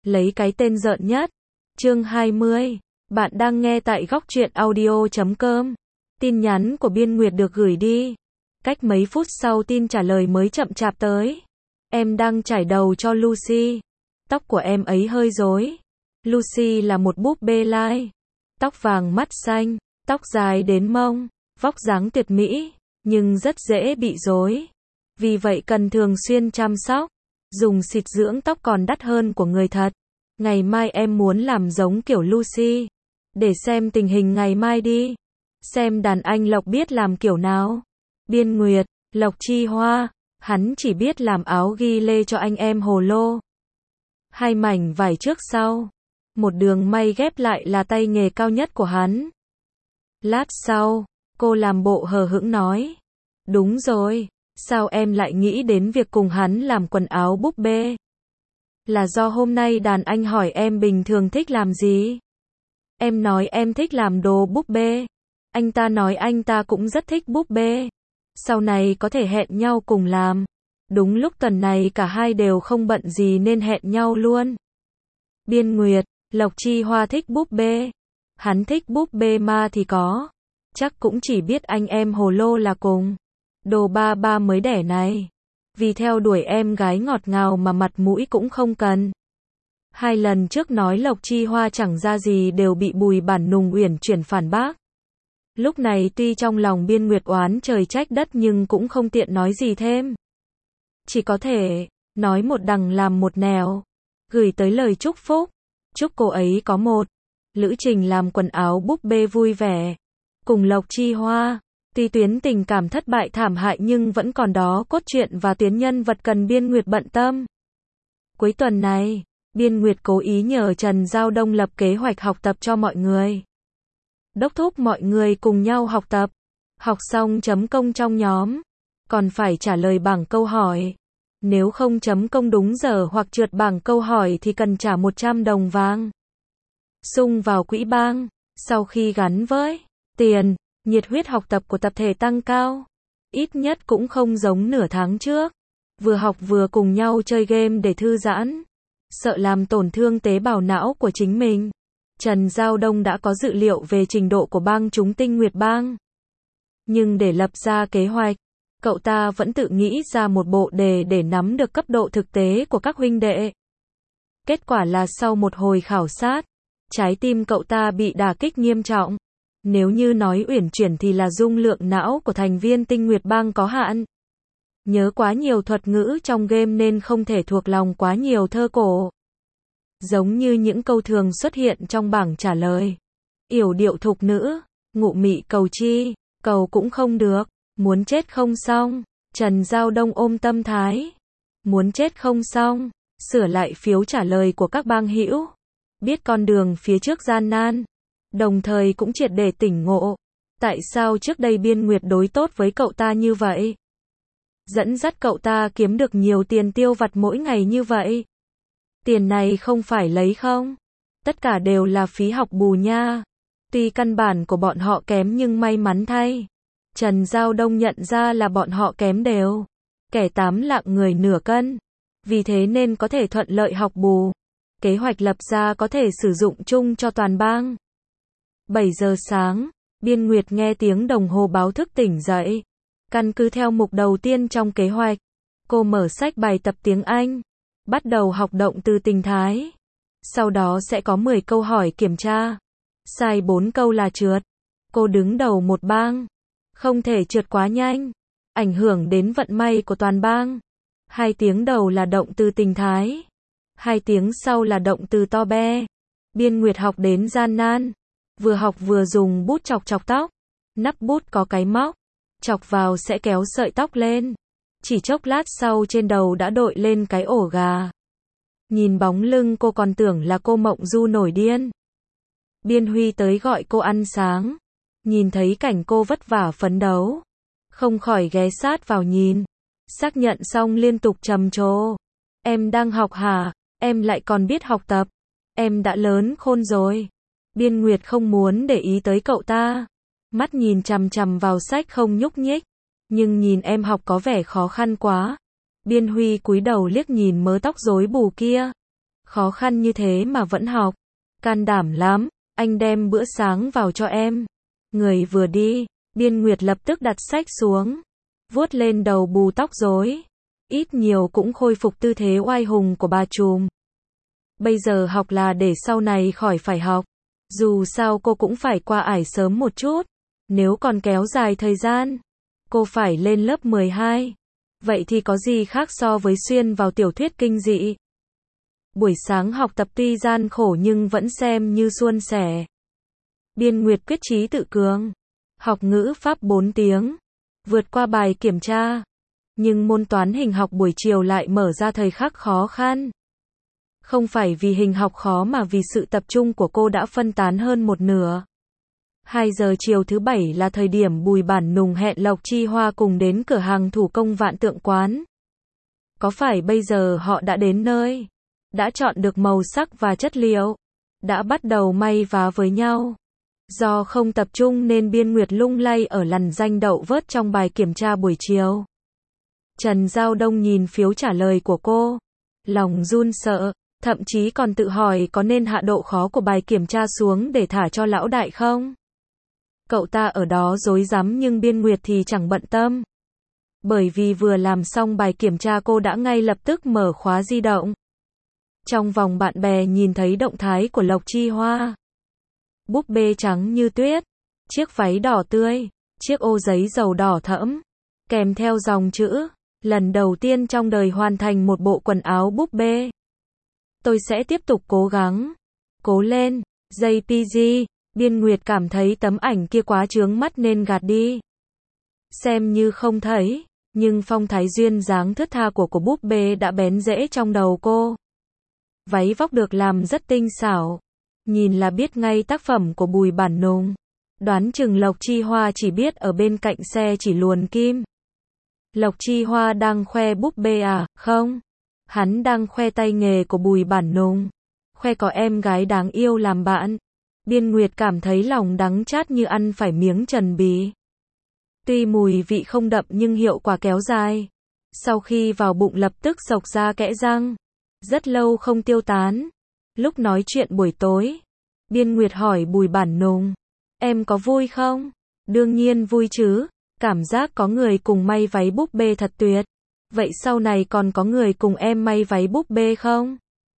lấy cái tên rợn nhất. Chương 20. Bạn đang nghe tại góc truyện audio.com. Tin nhắn của Biên Nguyệt được gửi đi. Cách mấy phút sau tin trả lời mới chậm chạp tới. Em đang chải đầu cho Lucy. Tóc của em ấy hơi rối. Lucy là một búp bê lai. Tóc vàng mắt xanh, tóc dài đến mông, vóc dáng tuyệt mỹ, nhưng rất dễ bị rối. Vì vậy cần thường xuyên chăm sóc. Dùng xịt dưỡng tóc còn đắt hơn của người thật. Ngày mai em muốn làm giống kiểu Lucy. Để xem tình hình ngày mai đi. Xem đàn anh Lộc biết làm kiểu nào. Biên Nguyệt, Lộc Chi Hoa, hắn chỉ biết làm áo ghi lê cho anh em hồ lô. 2 mảnh vải trước sau. Một đường may ghép lại là tay nghề cao nhất của hắn. Lát sau, cô làm bộ hờ hững nói. Đúng rồi, sao em lại nghĩ đến việc cùng hắn làm quần áo búp bê? Là do hôm nay đàn anh hỏi em bình thường thích làm gì? Em nói em thích làm đồ búp bê. Anh ta nói anh ta cũng rất thích búp bê. Sau này có thể hẹn nhau cùng làm. Đúng lúc tuần này cả hai đều không bận gì nên hẹn nhau luôn. Biên Nguyệt, Lộc Chi Hoa thích búp bê. Hắn thích búp bê ma thì có. Chắc cũng chỉ biết anh em hồ lô là cùng. Đồ ba ba mới đẻ này. Vì theo đuổi em gái ngọt ngào mà mặt mũi cũng không cần. 2 lần trước nói Lộc Chi Hoa chẳng ra gì đều bị Bùi Bản Nùng uyển chuyển phản bác. Lúc này tuy trong lòng Biên Nguyệt oán trời trách đất nhưng cũng không tiện nói gì thêm. Chỉ có thể nói một đằng làm một nẻo. Gửi tới lời chúc phúc. Chúc cô ấy có một lữ trình làm quần áo búp bê vui vẻ. Cùng Lộc Chi Hoa. Tuy tuyến tình cảm thất bại thảm hại nhưng vẫn còn đó cốt truyện và tuyến nhân vật cần Biên Nguyệt bận tâm. Cuối tuần này, Biên Nguyệt cố ý nhờ Trần Giao Đông lập kế hoạch học tập cho mọi người. Đốc thúc mọi người cùng nhau học tập. Học xong chấm công trong nhóm. Còn phải trả lời bảng câu hỏi. Nếu không chấm công đúng giờ hoặc trượt bảng câu hỏi thì cần trả 100 đồng vàng. Sung vào quỹ bang. Sau khi gắn với tiền, nhiệt huyết học tập của tập thể tăng cao. Ít nhất cũng không giống nửa tháng trước. Vừa học vừa cùng nhau chơi game để thư giãn. Sợ làm tổn thương tế bào não của chính mình. Trần Giao Đông đã có dự liệu về trình độ của bang chúng Tinh Nguyệt Bang. Nhưng để lập ra kế hoạch, cậu ta vẫn tự nghĩ ra một bộ đề để nắm được cấp độ thực tế của các huynh đệ. Kết quả là sau một hồi khảo sát, trái tim cậu ta bị đả kích nghiêm trọng. Nếu như nói uyển chuyển thì là dung lượng não của thành viên Tinh Nguyệt Bang có hạn. Nhớ quá nhiều thuật ngữ trong game nên không thể thuộc lòng quá nhiều thơ cổ. Giống như những câu thường xuất hiện trong bảng trả lời. Yểu điệu thục nữ, ngụ mị cầu chi, cầu cũng không được, muốn chết không xong. Trần Giao Đông ôm tâm thái. Muốn chết không xong, sửa lại phiếu trả lời của các bang hữu. Biết con đường phía trước gian nan. Đồng thời cũng triệt để tỉnh ngộ. Tại sao trước đây Biên Nguyệt đối tốt với cậu ta như vậy? Dẫn dắt cậu ta kiếm được nhiều tiền tiêu vặt mỗi ngày như vậy. Tiền này không phải lấy không? Tất cả đều là phí học bù nha. Tuy căn bản của bọn họ kém nhưng may mắn thay. Trần Giao Đông nhận ra là bọn họ kém đều. Kẻ 8 lạng người nửa cân. Vì thế nên có thể thuận lợi học bù. Kế hoạch lập ra có thể sử dụng chung cho toàn bang. 7 giờ sáng, Biên Nguyệt nghe tiếng đồng hồ báo thức tỉnh dậy. Căn cứ theo mục đầu tiên trong kế hoạch, cô mở sách bài tập tiếng Anh. Bắt đầu học động từ tình thái. Sau đó sẽ có 10 câu hỏi kiểm tra. Sai 4 câu là trượt. Cô đứng đầu một bang. Không thể trượt quá nhanh. Ảnh hưởng đến vận may của toàn bang. 2 tiếng đầu là động từ tình thái. 2 tiếng sau là động từ to be. Biên Nguyệt học đến gian nan. Vừa học vừa dùng bút chọc chọc tóc. Nắp bút có cái móc. Chọc vào sẽ kéo sợi tóc lên. Chỉ chốc lát sau trên đầu đã đội lên cái ổ gà. Nhìn bóng lưng cô còn tưởng là cô Mộng Du nổi điên. Biên Huy tới gọi cô ăn sáng. Nhìn thấy cảnh cô vất vả phấn đấu. Không khỏi ghé sát vào nhìn. Xác nhận xong liên tục trầm trồ. Em đang học hả? Em lại còn biết học tập. Em đã lớn khôn rồi. Biên Nguyệt không muốn để ý tới cậu ta. Mắt nhìn chằm chằm vào sách không nhúc nhích. Nhưng nhìn em học có vẻ khó khăn quá. Biên Huy cúi đầu liếc nhìn mớ tóc rối bù kia. Khó khăn như thế mà vẫn học. Can đảm lắm, anh đem bữa sáng vào cho em. Người vừa đi, Biên Nguyệt lập tức đặt sách xuống, vuốt lên đầu bù tóc rối. Ít nhiều cũng khôi phục tư thế oai hùng của bà trùm. Bây giờ học là để sau này khỏi phải học. Dù sao cô cũng phải qua ải sớm một chút. Nếu còn kéo dài thời gian, cô phải lên lớp 12. Vậy thì có gì khác so với xuyên vào tiểu thuyết kinh dị. Buổi sáng học tập tuy gian khổ nhưng vẫn xem như suôn sẻ. Biên Nguyệt quyết chí tự cường. Học ngữ pháp 4 tiếng. Vượt qua bài kiểm tra. Nhưng môn toán hình học buổi chiều lại mở ra thời khắc khó khăn. Không phải vì hình học khó mà vì sự tập trung của cô đã phân tán hơn một nửa. 2 giờ chiều thứ Bảy là thời điểm Bùi Bản Nùng hẹn Lộc Chi Hoa cùng đến cửa hàng thủ công Vạn Tượng Quán. Có phải bây giờ họ đã đến nơi? Đã chọn được màu sắc và chất liệu? Đã bắt đầu may vá với nhau? Do không tập trung nên Biên Nguyệt lung lay ở lằn danh đậu vớt trong bài kiểm tra buổi chiều. Trần Giao Đông nhìn phiếu trả lời của cô. Lòng run sợ, thậm chí còn tự hỏi có nên hạ độ khó của bài kiểm tra xuống để thả cho lão đại không? Cậu ta ở đó rối rắm nhưng Biên Nguyệt thì chẳng bận tâm. Bởi vì vừa làm xong bài kiểm tra cô đã ngay lập tức mở khóa di động. Trong vòng bạn bè nhìn thấy động thái của Lộc Chi Hoa. Búp bê trắng như tuyết, chiếc váy đỏ tươi, chiếc ô giấy dầu đỏ thẫm, kèm theo dòng chữ, lần đầu tiên trong đời hoàn thành một bộ quần áo búp bê. Tôi sẽ tiếp tục cố gắng. Cố lên, JPG. Biên Nguyệt cảm thấy tấm ảnh kia quá chướng mắt nên gạt đi. Xem như không thấy, nhưng phong thái duyên dáng thướt tha của búp bê đã bén rễ trong đầu cô. Váy vóc được làm rất tinh xảo. Nhìn là biết ngay tác phẩm của Bùi Bản Nùng. Đoán chừng Lộc Chi Hoa chỉ biết ở bên cạnh xe chỉ luồn kim. Lộc Chi Hoa đang khoe búp bê à? Không. Hắn đang khoe tay nghề của Bùi Bản Nùng. Khoe có em gái đáng yêu làm bạn. Biên Nguyệt cảm thấy lòng đắng chát như ăn phải miếng trần bì. Tuy mùi vị không đậm nhưng hiệu quả kéo dài. Sau khi vào bụng lập tức xộc ra kẽ răng. Rất lâu không tiêu tán. Lúc nói chuyện buổi tối, Biên Nguyệt hỏi Bùi Bản Nùng. Em có vui không? Đương nhiên vui chứ. Cảm giác có người cùng may váy búp bê thật tuyệt. Vậy sau này còn có người cùng em may váy búp bê không?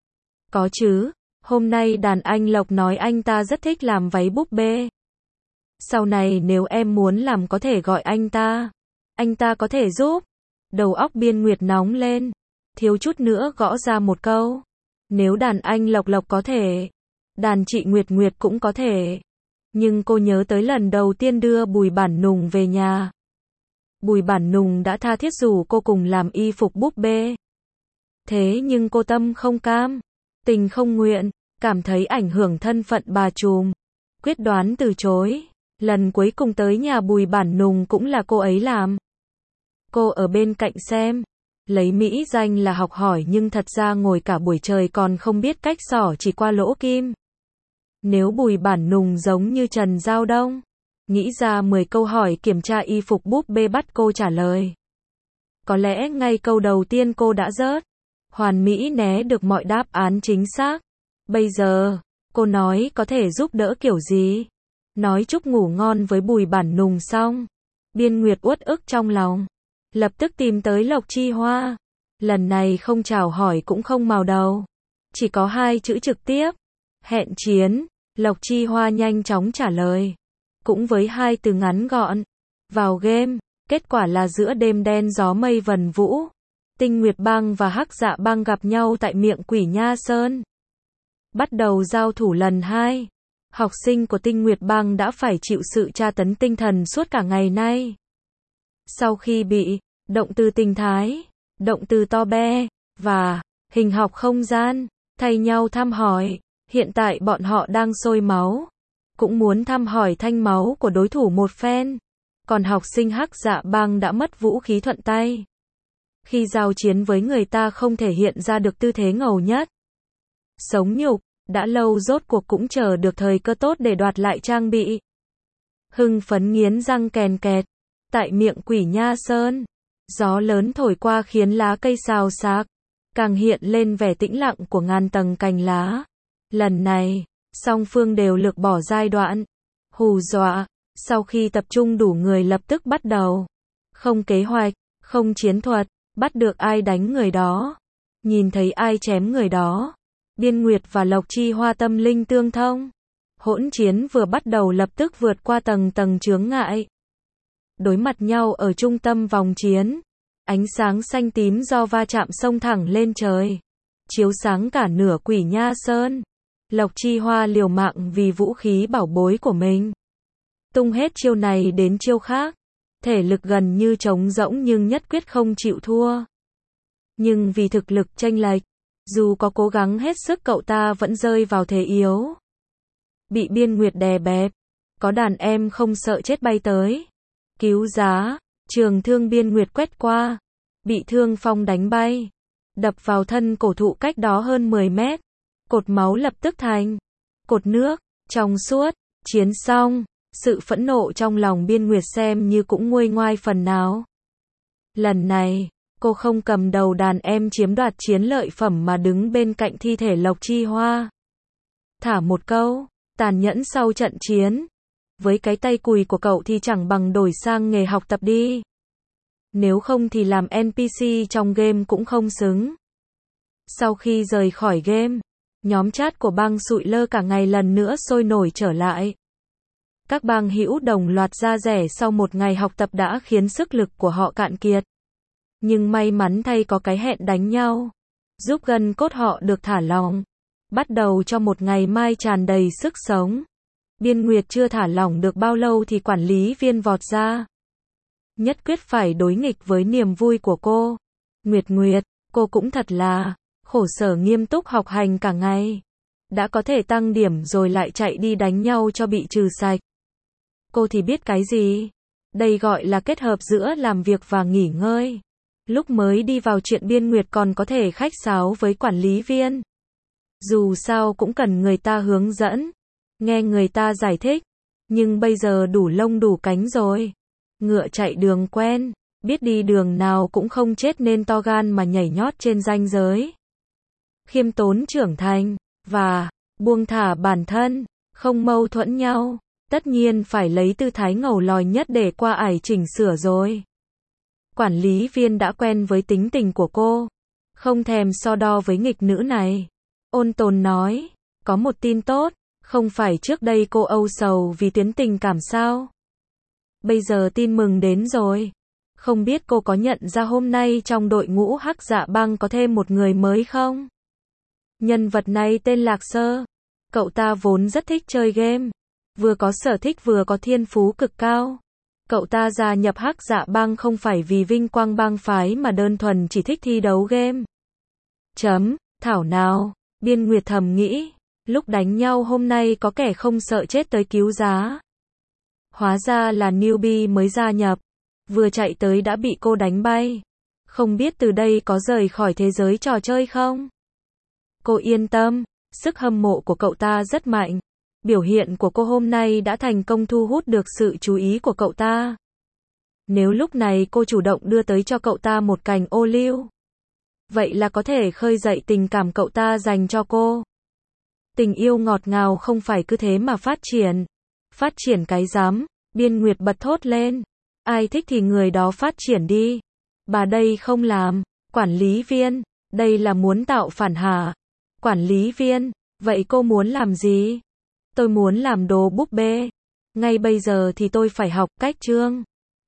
Có chứ. Hôm nay đàn anh Lộc nói anh ta rất thích làm váy búp bê. Sau này nếu em muốn làm có thể gọi anh ta. Anh ta có thể giúp. Đầu óc Biên Nguyệt nóng lên. Thiếu chút nữa gõ ra một câu. Nếu đàn anh Lộc có thể. Đàn chị Nguyệt cũng có thể. Nhưng cô nhớ tới lần đầu tiên đưa Bùi Bản Nùng về nhà. Bùi Bản Nùng đã tha thiết rủ cô cùng làm y phục búp bê. Thế nhưng cô tâm không cam. Tình không nguyện. Cảm thấy ảnh hưởng thân phận bà trùm. Quyết đoán từ chối. Lần cuối cùng tới nhà Bùi Bản Nùng cũng là cô ấy làm. Cô ở bên cạnh xem. Lấy mỹ danh là học hỏi nhưng thật ra ngồi cả buổi trời còn không biết cách xỏ chỉ qua lỗ kim. Nếu Bùi Bản Nùng giống như Trần Giao Đông, nghĩ ra 10 câu hỏi kiểm tra y phục búp bê bắt cô trả lời. Có lẽ ngay câu đầu tiên cô đã rớt. Hoàn mỹ né được mọi đáp án chính xác. Bây giờ, cô nói có thể giúp đỡ kiểu gì? Nói chúc ngủ ngon với Bùi Bản Nùng xong. Biên Nguyệt uất ức trong lòng. Lập tức tìm tới Lộc Chi Hoa. Lần này không chào hỏi cũng không mào đầu. Chỉ có 2 chữ trực tiếp. Hẹn chiến. Lộc Chi Hoa nhanh chóng trả lời. Cũng với 2 từ ngắn gọn. Vào game. Kết quả là giữa đêm đen gió mây vần vũ. Tinh Nguyệt Bang và Hắc Dạ Bang gặp nhau tại miệng Quỷ Nha Sơn. Bắt đầu giao thủ lần 2. Học sinh của Tinh Nguyệt Bang đã phải chịu sự tra tấn tinh thần suốt cả ngày nay. Sau khi bị động từ tình thái, động từ to be và hình học không gian thay nhau thăm hỏi, hiện tại bọn họ đang sôi máu, cũng muốn thăm hỏi thanh máu của đối thủ một phen. Còn học sinh Hắc Dạ Bang đã mất vũ khí thuận tay. Khi giao chiến với người ta không thể hiện ra được tư thế ngầu nhất. Sống nhục, đã lâu rốt cuộc cũng chờ được thời cơ tốt để đoạt lại trang bị. Hưng phấn nghiến răng kèn kẹt. Tại miệng Quỷ Nha Sơn, gió lớn thổi qua khiến lá cây xào xạc. càng hiện lên vẻ tĩnh lặng của ngàn tầng cành lá. Lần này, song phương đều lược bỏ giai đoạn hù dọa, sau khi tập trung đủ người lập tức bắt đầu. Không kế hoạch, không chiến thuật, bắt được ai đánh người đó, nhìn thấy ai chém người đó. Biên Nguyệt và Lộc Chi Hoa tâm linh tương thông. Hỗn chiến vừa bắt đầu lập tức vượt qua tầng tầng chướng ngại. Đối mặt nhau ở trung tâm vòng chiến. Ánh sáng xanh tím do va chạm xông thẳng lên trời. Chiếu sáng cả nửa Quỷ Nha Sơn. Lộc Chi Hoa liều mạng vì vũ khí bảo bối của mình. Tung hết chiêu này đến chiêu khác. Thể lực gần như trống rỗng nhưng nhất quyết không chịu thua. Nhưng vì thực lực chênh lệch, dù có cố gắng hết sức cậu ta vẫn rơi vào thế yếu. Bị Biên Nguyệt đè bẹp. Có đàn em không sợ chết bay tới. Cứu giá, trường thương Biên Nguyệt quét qua. Bị Thương Phong đánh bay. Đập vào thân cổ thụ cách đó hơn 10 mét. Cột máu lập tức thành cột nước, trong suốt. Chiến xong, sự phẫn nộ trong lòng Biên Nguyệt xem như cũng nguôi ngoai phần nào. Lần này, cô không cầm đầu đàn em chiếm đoạt chiến lợi phẩm mà đứng bên cạnh thi thể Lộc Chi Hoa. Thả một câu, tàn nhẫn sau trận chiến. Với cái tay cùi của cậu thì chẳng bằng đổi sang nghề học tập đi. Nếu không thì làm NPC trong game cũng không xứng. Sau khi rời khỏi game, nhóm chat của bang Sụi Lơ cả ngày lần nữa sôi nổi trở lại. Các bang hữu đồng loạt ra rẻ sau một ngày học tập đã khiến sức lực của họ cạn kiệt. Nhưng may mắn thay có cái hẹn đánh nhau, giúp gân cốt họ được thả lỏng. Bắt đầu cho một ngày mai tràn đầy sức sống. Biên Nguyệt chưa thả lỏng được bao lâu thì quản lý viên vọt ra. Nhất quyết phải đối nghịch với niềm vui của cô. Nguyệt, cô cũng thật là khổ sở nghiêm túc học hành cả ngày. Đã có thể tăng điểm rồi lại chạy đi đánh nhau cho bị trừ sạch. Cô thì biết cái gì? Đây gọi là kết hợp giữa làm việc và nghỉ ngơi. Lúc mới đi vào chuyện Biên Nguyệt còn có thể khách sáo với quản lý viên. Dù sao cũng cần người ta hướng dẫn, nghe người ta giải thích. Nhưng bây giờ đủ lông đủ cánh rồi. Ngựa chạy đường quen, biết đi đường nào cũng không chết nên to gan mà nhảy nhót trên ranh giới. Khiêm tốn trưởng thành, và buông thả bản thân, không mâu thuẫn nhau. Tất nhiên phải lấy tư thái ngầu lòi nhất để qua ải chỉnh sửa rồi. Quản lý viên đã quen với tính tình của cô, không thèm so đo với nghịch nữ này. Ôn tồn nói, có một tin tốt, không phải trước đây cô âu sầu vì tuyến tình cảm sao? Bây giờ tin mừng đến rồi. Không biết cô có nhận ra hôm nay trong đội ngũ Hắc Dạ Bang có thêm một người mới không? Nhân vật này tên Lạc Sơ. Cậu ta vốn rất thích chơi game. Vừa có sở thích vừa có thiên phú cực cao. Cậu ta gia nhập Hắc Dạ Bang không phải vì vinh quang bang phái mà đơn thuần chỉ thích thi đấu game. Thảo nào, Biên Nguyệt thầm nghĩ, lúc đánh nhau hôm nay có kẻ không sợ chết tới cứu giá. Hóa ra là newbie mới gia nhập, vừa chạy tới đã bị cô đánh bay. Không biết từ đây có rời khỏi thế giới trò chơi không? Cô yên tâm, sức hâm mộ của cậu ta rất mạnh. Biểu hiện của cô hôm nay đã thành công thu hút được sự chú ý của cậu ta. Nếu lúc này cô chủ động đưa tới cho cậu ta một cành ô liu, vậy là có thể khơi dậy tình cảm cậu ta dành cho cô. Tình yêu ngọt ngào không phải cứ thế mà phát triển. Phát triển cái rắm, Biên Nguyệt bật thốt lên. Ai thích thì người đó phát triển đi. Bà đây không làm. Quản lý viên, đây là muốn tạo phản hả? Quản lý viên, vậy cô muốn làm gì? Tôi muốn làm đồ búp bê. Ngay bây giờ thì tôi phải học cách chương.